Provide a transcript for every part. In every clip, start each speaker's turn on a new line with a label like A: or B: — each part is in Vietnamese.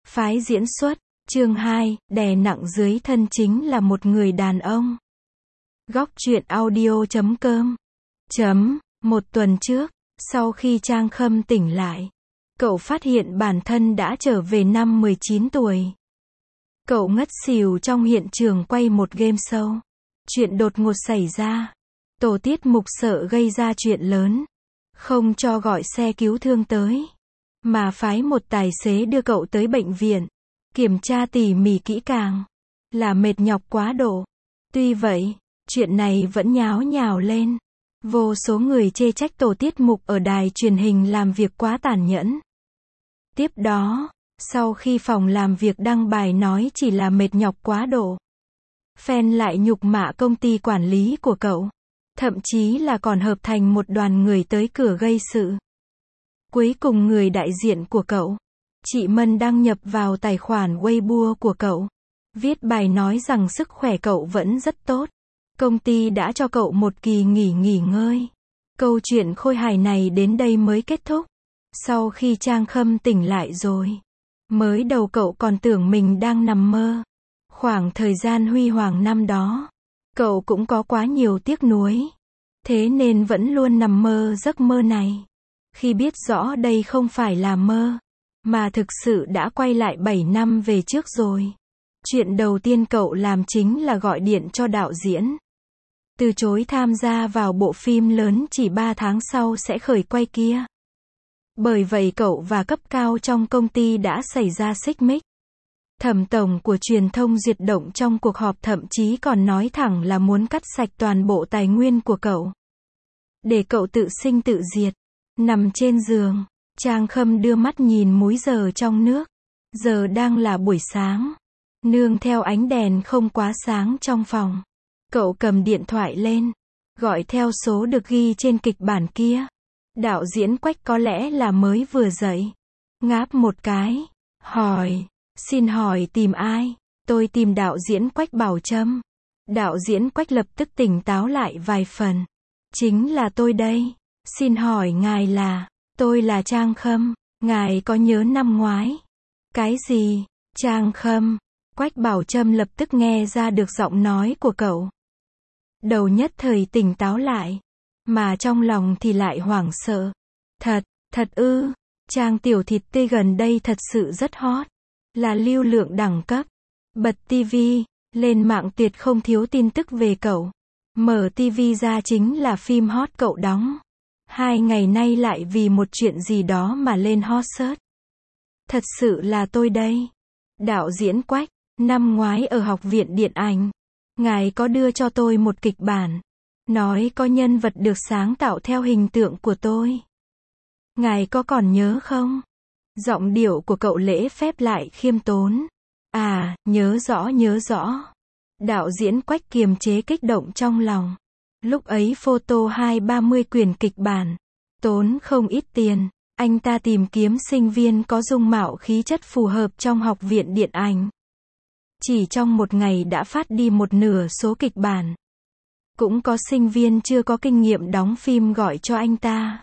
A: Phái diễn xuất, chương 2, đè nặng dưới thân chính là một người đàn ông. Góc truyện audio.com. Một tuần trước, sau khi Trang Khâm tỉnh lại, cậu phát hiện bản thân đã trở về năm 19 tuổi. Cậu ngất xỉu trong hiện trường quay một game show. Chuyện đột ngột xảy ra. Tổ tiết mục sợ gây ra chuyện lớn, không cho gọi xe cứu thương tới, mà phái một tài xế đưa cậu tới bệnh viện, kiểm tra tỉ mỉ kỹ càng, là mệt nhọc quá độ. Tuy vậy, chuyện này vẫn nháo nhào lên. Vô số người chê trách tổ tiết mục ở đài truyền hình làm việc quá tàn nhẫn. Tiếp đó, sau khi phòng làm việc đăng bài nói chỉ là mệt nhọc quá độ, fan lại nhục mạ công ty quản lý của cậu. Thậm chí là còn hợp thành một đoàn người tới cửa gây sự. Cuối cùng người đại diện của cậu, chị Mân, đăng nhập vào tài khoản Weibo của cậu, viết bài nói rằng sức khỏe cậu vẫn rất tốt. Công ty đã cho cậu một kỳ nghỉ ngơi. Câu chuyện khôi hài này đến đây mới kết thúc. Sau khi Trang Khâm tỉnh lại rồi, mới đầu cậu còn tưởng mình đang nằm mơ. Khoảng thời gian huy hoàng năm đó, cậu cũng có quá nhiều tiếc nuối. Thế nên vẫn luôn nằm mơ giấc mơ này. Khi biết rõ đây không phải là mơ, mà thực sự đã quay lại 7 năm về trước rồi. Chuyện đầu tiên cậu làm chính là gọi điện cho đạo diễn. Từ chối tham gia vào bộ phim lớn chỉ 3 tháng sau sẽ khởi quay kia. Bởi vậy cậu và cấp cao trong công ty đã xảy ra xích mích. Thẩm tổng của truyền thông Duyệt Động trong cuộc họp thậm chí còn nói thẳng là muốn cắt sạch toàn bộ tài nguyên của cậu, để cậu tự sinh tự diệt. Nằm trên giường, Trang Khâm đưa mắt nhìn múi giờ trong nước. Giờ đang là buổi sáng, nương theo ánh đèn không quá sáng trong phòng. Cậu cầm điện thoại lên, gọi theo số được ghi trên kịch bản kia. Đạo diễn Quách có lẽ là mới vừa dậy. Ngáp một cái, hỏi, xin hỏi tìm ai? Tôi tìm đạo diễn Quách Bảo Trâm. Đạo diễn Quách lập tức tỉnh táo lại vài phần. Chính là tôi đây. Xin hỏi ngài là? Tôi là Trang Khâm. Ngài có nhớ năm ngoái? Cái gì? Trang Khâm. Quách Bảo Trâm lập tức nghe ra được giọng nói của cậu. Đầu nhất thời tỉnh táo lại, mà trong lòng thì lại hoảng sợ. Thật ư? Trang tiểu thịt tươi gần đây thật sự rất hot. Là lưu lượng đẳng cấp. Bật tivi lên mạng tuyệt không thiếu tin tức về cậu. Mở tivi ra chính là phim hot cậu đóng. 2 ngày nay lại vì một chuyện gì đó mà lên hot search. Thật sự là tôi đây. Đạo diễn Quách, năm ngoái ở học viện điện ảnh, ngài có đưa cho tôi một kịch bản, nói có nhân vật được sáng tạo theo hình tượng của tôi. Ngài có còn nhớ không? Giọng điệu của cậu lễ phép lại khiêm tốn. À, nhớ rõ. Đạo diễn Quách kiềm chế kích động trong lòng. Lúc ấy photo 20-30 quyển kịch bản, tốn không ít tiền. Anh ta tìm kiếm sinh viên có dung mạo khí chất phù hợp trong học viện điện ảnh. Chỉ trong một ngày đã phát đi một nửa số kịch bản. Cũng có sinh viên chưa có kinh nghiệm đóng phim gọi cho anh ta.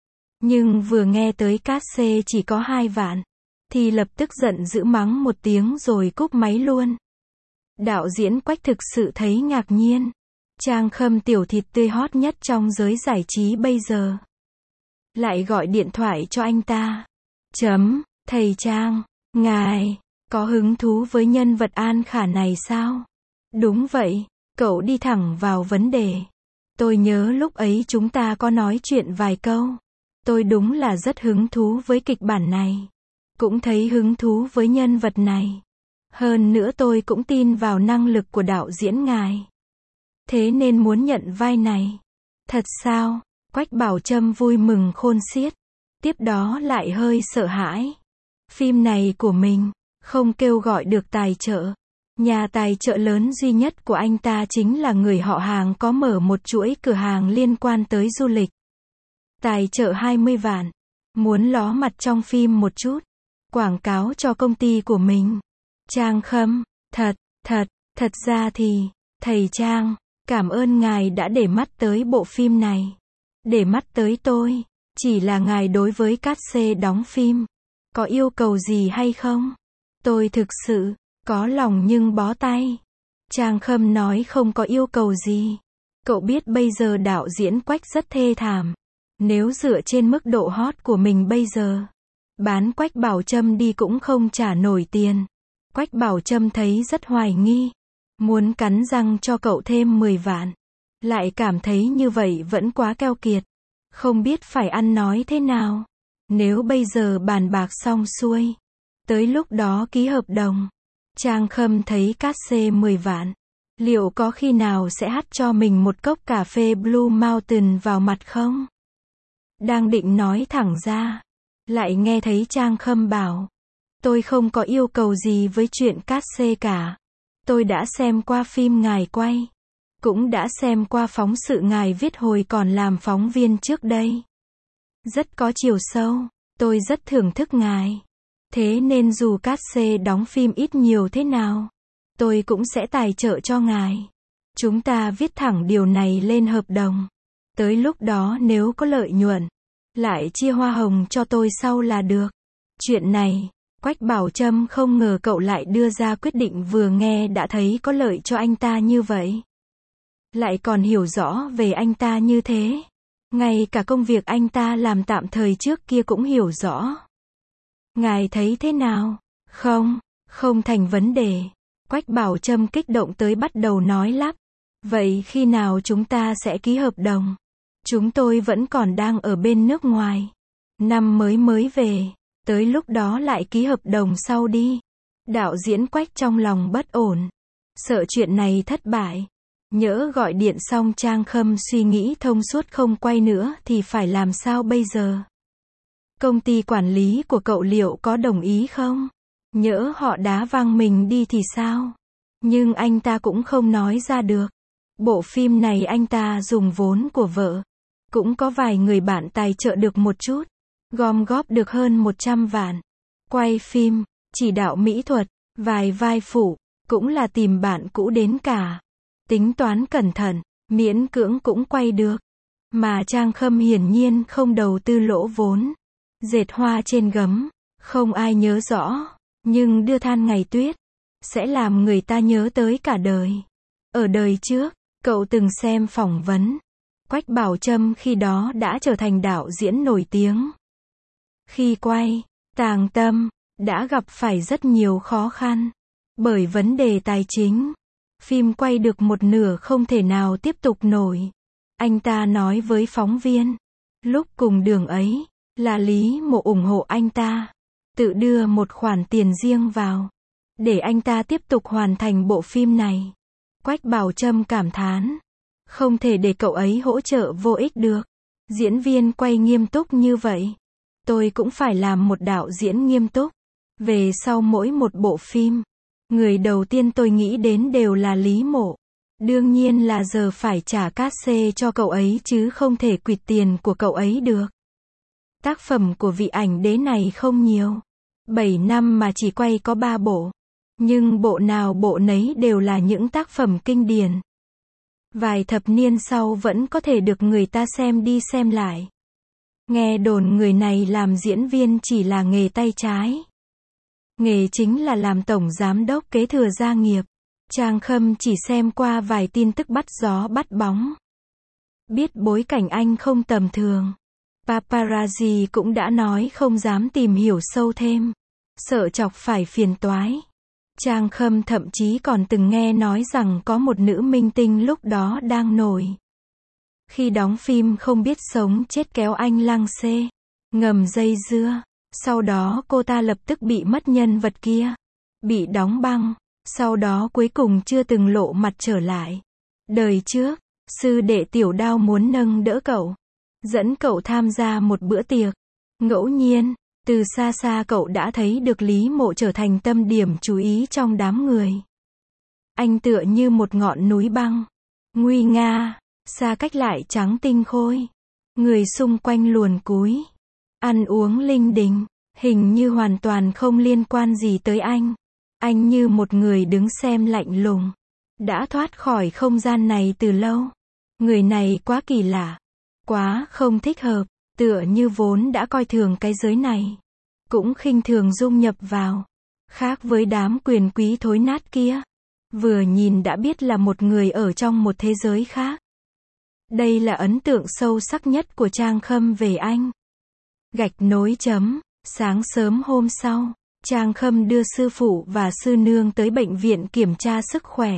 A: Nhưng vừa nghe tới cát xê chỉ có 2 vạn, thì lập tức giận dữ mắng một tiếng rồi cúp máy luôn. Đạo diễn Quách thực sự thấy ngạc nhiên. Trang Khâm tiểu thịt tươi hot nhất trong giới giải trí bây giờ, lại gọi điện thoại cho anh ta. Thầy Trang, ngài có hứng thú với nhân vật An Khả này sao? Đúng vậy, cậu đi thẳng vào vấn đề. Tôi nhớ lúc ấy chúng ta có nói chuyện vài câu. Tôi đúng là rất hứng thú với kịch bản này. Cũng thấy hứng thú với nhân vật này. Hơn nữa tôi cũng tin vào năng lực của đạo diễn ngài. Thế nên muốn nhận vai này. Thật sao? Quách Bảo Trâm vui mừng khôn xiết. Tiếp đó lại hơi sợ hãi. Phim này của mình không kêu gọi được tài trợ. Nhà tài trợ lớn duy nhất của anh ta chính là người họ hàng có mở một chuỗi cửa hàng liên quan tới du lịch. Tài trợ 20 vạn. Muốn ló mặt trong phim một chút. Quảng cáo cho công ty của mình. Trang Khâm, thật ra thì, thầy Trang, cảm ơn ngài đã để mắt tới bộ phim này. Để mắt tới tôi, chỉ là ngài đối với cát xê đóng phim, có yêu cầu gì hay không? Tôi thực sự, có lòng nhưng bó tay. Trang Khâm nói không có yêu cầu gì. Cậu biết bây giờ đạo diễn Quách rất thê thảm. Nếu dựa trên mức độ hot của mình bây giờ, bán Quách Bảo Trâm đi cũng không trả nổi tiền. Quách Bảo Trâm thấy rất hoài nghi. Muốn cắn răng cho cậu thêm 10 vạn. Lại cảm thấy như vậy vẫn quá keo kiệt. Không biết phải ăn nói thế nào. Nếu bây giờ bàn bạc xong xuôi, tới lúc đó ký hợp đồng, Trang Khâm thấy cát xê 10 vạn. Liệu có khi nào sẽ hắt cho mình một cốc cà phê Blue Mountain vào mặt không? Đang định nói thẳng ra, lại nghe thấy Trang Khâm bảo, tôi không có yêu cầu gì với chuyện cát xê cả. Tôi đã xem qua phim ngài quay, cũng đã xem qua phóng sự ngài viết hồi còn làm phóng viên trước đây. Rất có chiều sâu, tôi rất thưởng thức ngài. Thế nên dù cát xê đóng phim ít nhiều thế nào, tôi cũng sẽ tài trợ cho ngài. Chúng ta viết thẳng điều này lên hợp đồng. Tới lúc đó nếu có lợi nhuận, lại chia hoa hồng cho tôi sau là được. Chuyện này, Quách Bảo Trâm không ngờ cậu lại đưa ra quyết định vừa nghe đã thấy có lợi cho anh ta như vậy. Lại còn hiểu rõ về anh ta như thế. Ngay cả công việc anh ta làm tạm thời trước kia cũng hiểu rõ. Ngài thấy thế nào? Không thành vấn đề. Quách Bảo Trâm kích động tới bắt đầu nói lắp. Vậy khi nào chúng ta sẽ ký hợp đồng? Chúng tôi vẫn còn đang ở bên nước ngoài. Năm mới về, tới lúc đó lại ký hợp đồng sau đi. Đạo diễn Quách trong lòng bất ổn. Sợ chuyện này thất bại. Nhỡ gọi điện xong Trang Khâm suy nghĩ thông suốt không quay nữa thì phải làm sao bây giờ? Công ty quản lý của cậu liệu có đồng ý không? Nhỡ họ đá văng mình đi thì sao? Nhưng anh ta cũng không nói ra được. Bộ phim này anh ta dùng vốn của vợ. Cũng có vài người bạn tài trợ được một chút. Gom góp được hơn 100 vạn. Quay phim, chỉ đạo mỹ thuật, vài vai phụ, cũng là tìm bạn cũ đến cả. Tính toán cẩn thận, miễn cưỡng cũng quay được. Mà Trang Khâm hiển nhiên không đầu tư lỗ vốn. Dệt hoa trên gấm, không ai nhớ rõ. Nhưng đưa than ngày tuyết, sẽ làm người ta nhớ tới cả đời. Ở đời trước, cậu từng xem phỏng vấn. Quách Bảo Trâm khi đó đã trở thành đạo diễn nổi tiếng. Khi quay, Tàng Tâm, đã gặp phải rất nhiều khó khăn. Bởi vấn đề tài chính, phim quay được một nửa không thể nào tiếp tục nổi. Anh ta nói với phóng viên, lúc cùng đường ấy, là Lý Mộ ủng hộ anh ta. Tự đưa một khoản tiền riêng vào, để anh ta tiếp tục hoàn thành bộ phim này. Quách Bảo Trâm cảm thán, không thể để cậu ấy hỗ trợ vô ích được. Diễn viên quay nghiêm túc như vậy. Tôi cũng phải làm một đạo diễn nghiêm túc. Về sau mỗi một bộ phim, người đầu tiên tôi nghĩ đến đều là Lý Mộ. Đương nhiên là giờ phải trả cát xê cho cậu ấy chứ không thể quỵt tiền của cậu ấy được. Tác phẩm của vị ảnh đế này không nhiều. 7 năm mà chỉ quay có 3 bộ. Nhưng bộ nào bộ nấy đều là những tác phẩm kinh điển. Vài thập niên sau vẫn có thể được người ta xem đi xem lại. Nghe đồn người này làm diễn viên chỉ là nghề tay trái. Nghề chính là làm tổng giám đốc kế thừa gia nghiệp. Trang Khâm chỉ xem qua vài tin tức bắt gió bắt bóng. Biết bối cảnh anh không tầm thường. Paparazzi cũng đã nói không dám tìm hiểu sâu thêm. Sợ chọc phải phiền toái. Trang Khâm thậm chí còn từng nghe nói rằng có một nữ minh tinh lúc đó đang nổi. Khi đóng phim không biết sống chết kéo anh lăng xê. Ngầm dây dưa. Sau đó cô ta lập tức bị mất nhân vật kia. Bị đóng băng. Sau đó cuối cùng chưa từng lộ mặt trở lại. Đời trước, sư đệ Tiểu Đao muốn nâng đỡ cậu. Dẫn cậu tham gia một bữa tiệc. Ngẫu nhiên, từ xa xa cậu đã thấy được Lý Mộ trở thành tâm điểm chú ý trong đám người. Anh tựa như một ngọn núi băng. Nguy nga, xa cách lại trắng tinh khôi. Người xung quanh luồn cúi. Ăn uống linh đình, hình như hoàn toàn không liên quan gì tới anh. Anh như một người đứng xem lạnh lùng. Đã thoát khỏi không gian này từ lâu. Người này quá kỳ lạ. Quá không thích hợp. Tựa như vốn đã coi thường cái giới này. Cũng khinh thường dung nhập vào. Khác với đám quyền quý thối nát kia. Vừa nhìn đã biết là một người ở trong một thế giới khác. Đây là ấn tượng sâu sắc nhất của Trang Khâm về anh. Gạch nối chấm. Sáng sớm hôm sau, Trang Khâm đưa sư phụ và sư nương tới bệnh viện kiểm tra sức khỏe.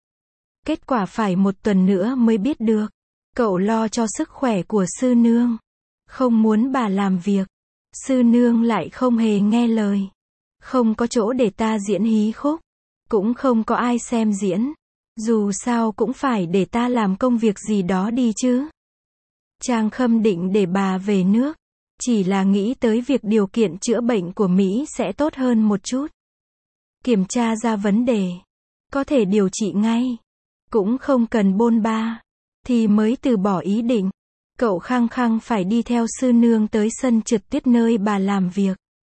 A: Kết quả phải 1 tuần nữa mới biết được. Cậu lo cho sức khỏe của sư nương. Không muốn bà làm việc. Sư nương lại không hề nghe lời. Không có chỗ để ta diễn hí khúc. Cũng không có ai xem diễn. Dù sao cũng phải để ta làm công việc gì đó đi chứ. Trang Khâm định để bà về nước. Chỉ là nghĩ tới việc điều kiện chữa bệnh của Mỹ sẽ tốt hơn một chút. Kiểm tra ra vấn đề. Có thể điều trị ngay. Cũng không cần bôn ba. Thì mới từ bỏ ý định. Cậu khăng khăng phải đi theo sư nương tới sân trượt tuyết nơi bà làm việc.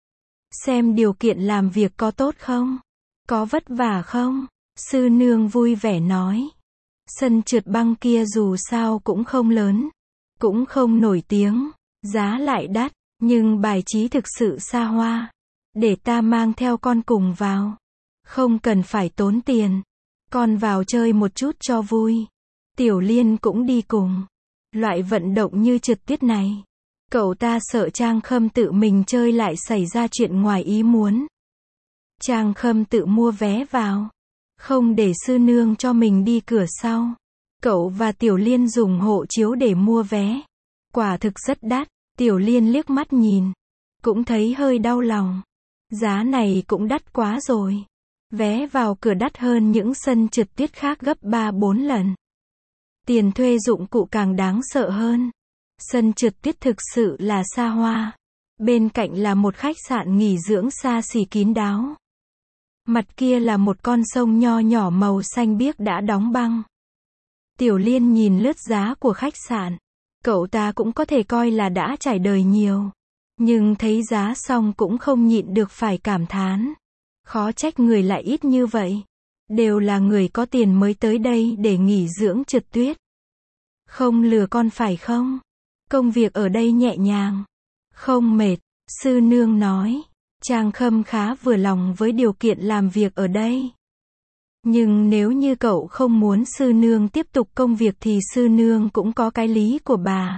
A: Xem điều kiện làm việc có tốt không? Có vất vả không? Sư nương vui vẻ nói. Sân trượt băng kia dù sao cũng không lớn. Cũng không nổi tiếng. Giá lại đắt. Nhưng bài trí thực sự xa hoa. Để ta mang theo con cùng vào. Không cần phải tốn tiền. Con vào chơi một chút cho vui. Tiểu Liên cũng đi cùng. Loại vận động như trượt tuyết này. Cậu ta sợ Trang Khâm tự mình chơi lại xảy ra chuyện ngoài ý muốn. Trang Khâm tự mua vé vào. Không để sư nương cho mình đi cửa sau. Cậu và Tiểu Liên dùng hộ chiếu để mua vé. Quả thực rất đắt. Tiểu Liên liếc mắt nhìn. Cũng thấy hơi đau lòng. Giá này cũng đắt quá rồi. Vé vào cửa đắt hơn những sân trượt tuyết khác gấp 3-4 lần. Tiền thuê dụng cụ càng đáng sợ hơn. Sân trượt tuyết thực sự là xa hoa. Bên cạnh là một khách sạn nghỉ dưỡng xa xỉ kín đáo. Mặt kia là một con sông nho nhỏ màu xanh biếc đã đóng băng. Tiểu Liên nhìn lướt giá của khách sạn. Cậu ta cũng có thể coi là đã trải đời nhiều. Nhưng thấy giá xong cũng không nhịn được phải cảm thán. Khó trách người lại ít như vậy. Đều là người có tiền mới tới đây để nghỉ dưỡng trượt tuyết. Không lừa con phải không? Công việc ở đây nhẹ nhàng. Không mệt, sư nương nói. Trang Khâm khá vừa lòng với điều kiện làm việc ở đây. Nhưng nếu như cậu không muốn sư nương tiếp tục công việc thì sư nương cũng có cái lý của bà.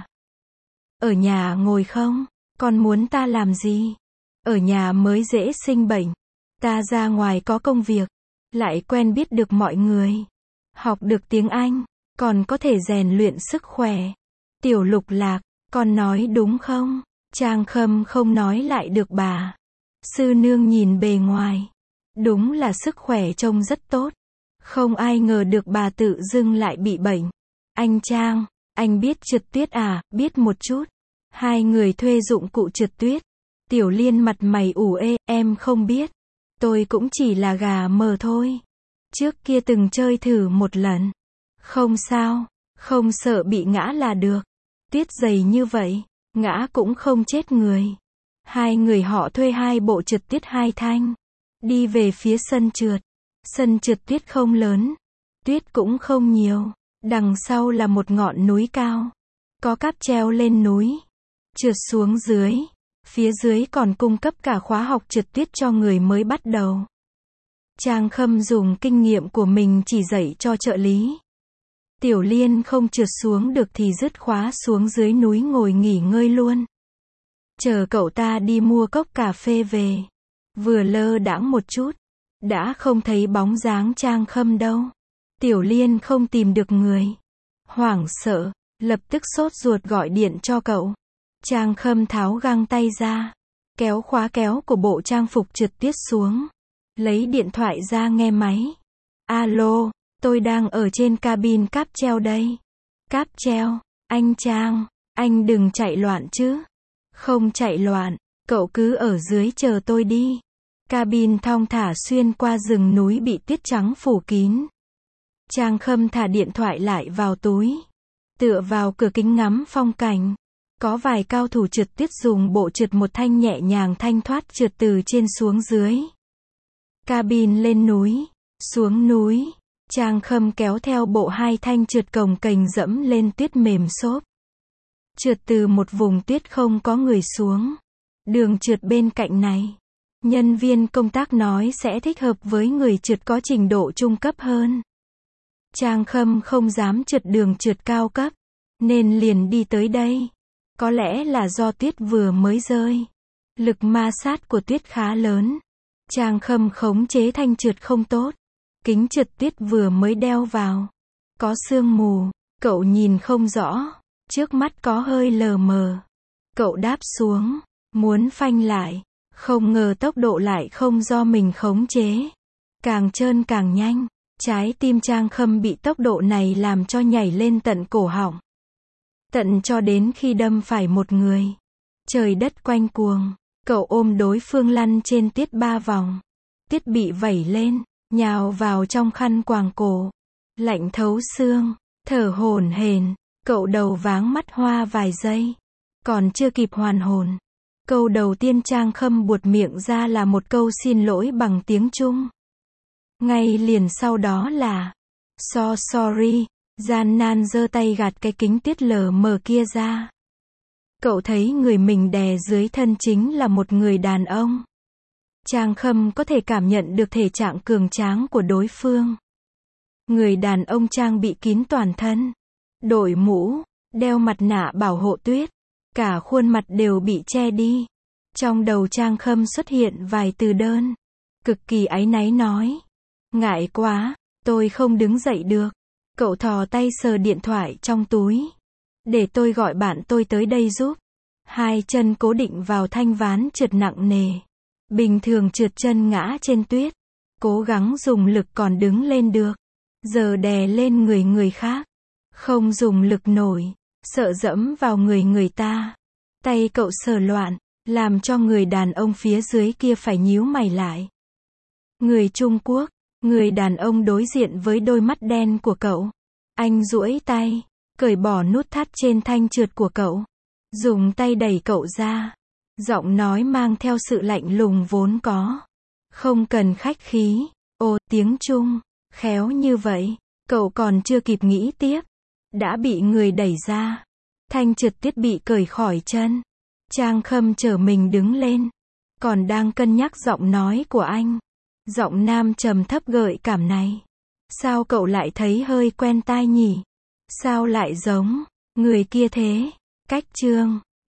A: Ở nhà ngồi không? Con muốn ta làm gì? Ở nhà mới dễ sinh bệnh. Ta ra ngoài có công việc. Lại quen biết được mọi người. Học được tiếng Anh. Còn có thể rèn luyện sức khỏe. Tiểu Lục Lạc, con nói đúng không? Trang Khâm không nói lại được bà. Sư nương nhìn bề ngoài. Đúng là sức khỏe trông rất tốt. Không ai ngờ được bà tự dưng lại bị bệnh. Anh Trang, anh biết trượt tuyết à? Biết một chút. Hai người thuê dụng cụ trượt tuyết. Tiểu Liên mặt mày ủ ê, em không biết. Tôi cũng chỉ là gà mờ thôi. Trước kia từng chơi thử một lần. Không sao, không sợ bị ngã là được. Tuyết dày như vậy, ngã cũng không chết người. Hai người họ thuê 2 bộ trượt tuyết 2 thanh. Đi về phía sân trượt. Sân trượt tuyết không lớn. Tuyết cũng không nhiều. Đằng sau là một ngọn núi cao. Có cáp treo lên núi. Trượt xuống dưới. Phía dưới còn cung cấp cả khóa học trượt tuyết cho người mới bắt đầu. Trang Khâm dùng kinh nghiệm của mình chỉ dạy cho trợ lý. Tiểu Liên không trượt xuống được thì dứt khóa xuống dưới núi ngồi nghỉ ngơi luôn. Chờ cậu ta đi mua cốc cà phê về. Vừa lơ đãng một chút. Đã không thấy bóng dáng Trang Khâm đâu. Tiểu Liên không tìm được người. Hoảng sợ, lập tức sốt ruột gọi điện cho cậu. Trang Khâm tháo găng tay ra. Kéo khóa kéo của bộ trang phục trượt tuyết xuống. Lấy điện thoại ra nghe máy. Alo, tôi đang ở trên cabin cáp treo đây. Cáp treo, anh Trang, anh đừng chạy loạn chứ. Không chạy loạn, cậu cứ ở dưới chờ tôi đi. Cabin thong thả xuyên qua rừng núi bị tuyết trắng phủ kín. Trang Khâm thả điện thoại lại vào túi. Tựa vào cửa kính ngắm phong cảnh. Có vài cao thủ trượt tuyết dùng bộ trượt một thanh nhẹ nhàng thanh thoát trượt từ trên xuống dưới. Cabin lên núi, xuống núi. Trang Khâm kéo theo bộ 2 thanh trượt cồng kềnh dẫm lên tuyết mềm xốp. Trượt từ một vùng tuyết không có người xuống. Đường trượt bên cạnh này. Nhân viên công tác nói sẽ thích hợp với người trượt có trình độ trung cấp hơn. Trang Khâm không dám trượt đường trượt cao cấp, nên liền đi tới đây. Có lẽ là do tuyết vừa mới rơi. Lực ma sát của tuyết khá lớn. Trang Khâm khống chế thanh trượt không tốt. Kính trượt tuyết vừa mới đeo vào. Có sương mù, cậu nhìn không rõ. Trước mắt có hơi lờ mờ. Cậu đáp xuống, muốn phanh lại. Không ngờ tốc độ lại không do mình khống chế. Càng trơn càng nhanh. Trái tim Trang Khâm bị tốc độ này làm cho nhảy lên tận cổ họng. Tận cho đến khi đâm phải một người. Trời đất quanh cuồng. Cậu ôm đối phương lăn trên tuyết 3 vòng. Tuyết bị vẩy lên, nhào vào trong khăn quàng cổ. Lạnh thấu xương, thở hổn hển. Cậu đầu váng mắt hoa vài giây. Còn chưa kịp hoàn hồn. Câu đầu tiên Trang Khâm buột miệng ra là một câu xin lỗi bằng tiếng Trung. Ngay liền sau đó là sorry, gian nan giơ tay gạt cái kính tuyết lờ mờ kia ra. Cậu thấy người mình đè dưới thân chính là một người đàn ông. Trang Khâm có thể cảm nhận được thể trạng cường tráng của đối phương. Người đàn ông trang bị kín toàn thân, đội mũ, đeo mặt nạ bảo hộ tuyết, cả khuôn mặt đều bị che đi. Trong đầu Trang Khâm xuất hiện vài từ đơn, cực kỳ áy náy nói. Ngại quá, tôi không đứng dậy được. Cậu thò tay sờ điện thoại trong túi. Để tôi gọi bạn tôi tới đây giúp. Hai chân cố định vào thanh ván trượt nặng nề. Bình thường trượt chân ngã trên tuyết. Cố gắng dùng lực còn đứng lên được. Giờ đè lên người khác. Không dùng lực nổi. Sợ dẫm vào người ta. Tay cậu sờ loạn. Làm cho người đàn ông phía dưới kia phải nhíu mày lại. Người Trung Quốc. Người đàn ông đối diện với đôi mắt đen của cậu. Anh duỗi tay, cởi bỏ nút thắt trên thanh trượt của cậu. Dùng tay đẩy cậu ra. Giọng nói mang theo sự lạnh lùng vốn có. Không cần khách khí. Ồ, tiếng Trung. Khéo như vậy. Cậu còn chưa kịp nghĩ tiếp. Đã bị người đẩy ra. Thanh trượt tuyết bị cởi khỏi chân. Trang Khâm trở mình đứng lên. Còn đang cân nhắc giọng nói của anh. Giọng nam trầm thấp gợi cảm này. Sao cậu lại thấy hơi quen tai nhỉ? Sao lại giống người kia thế? Cách Trương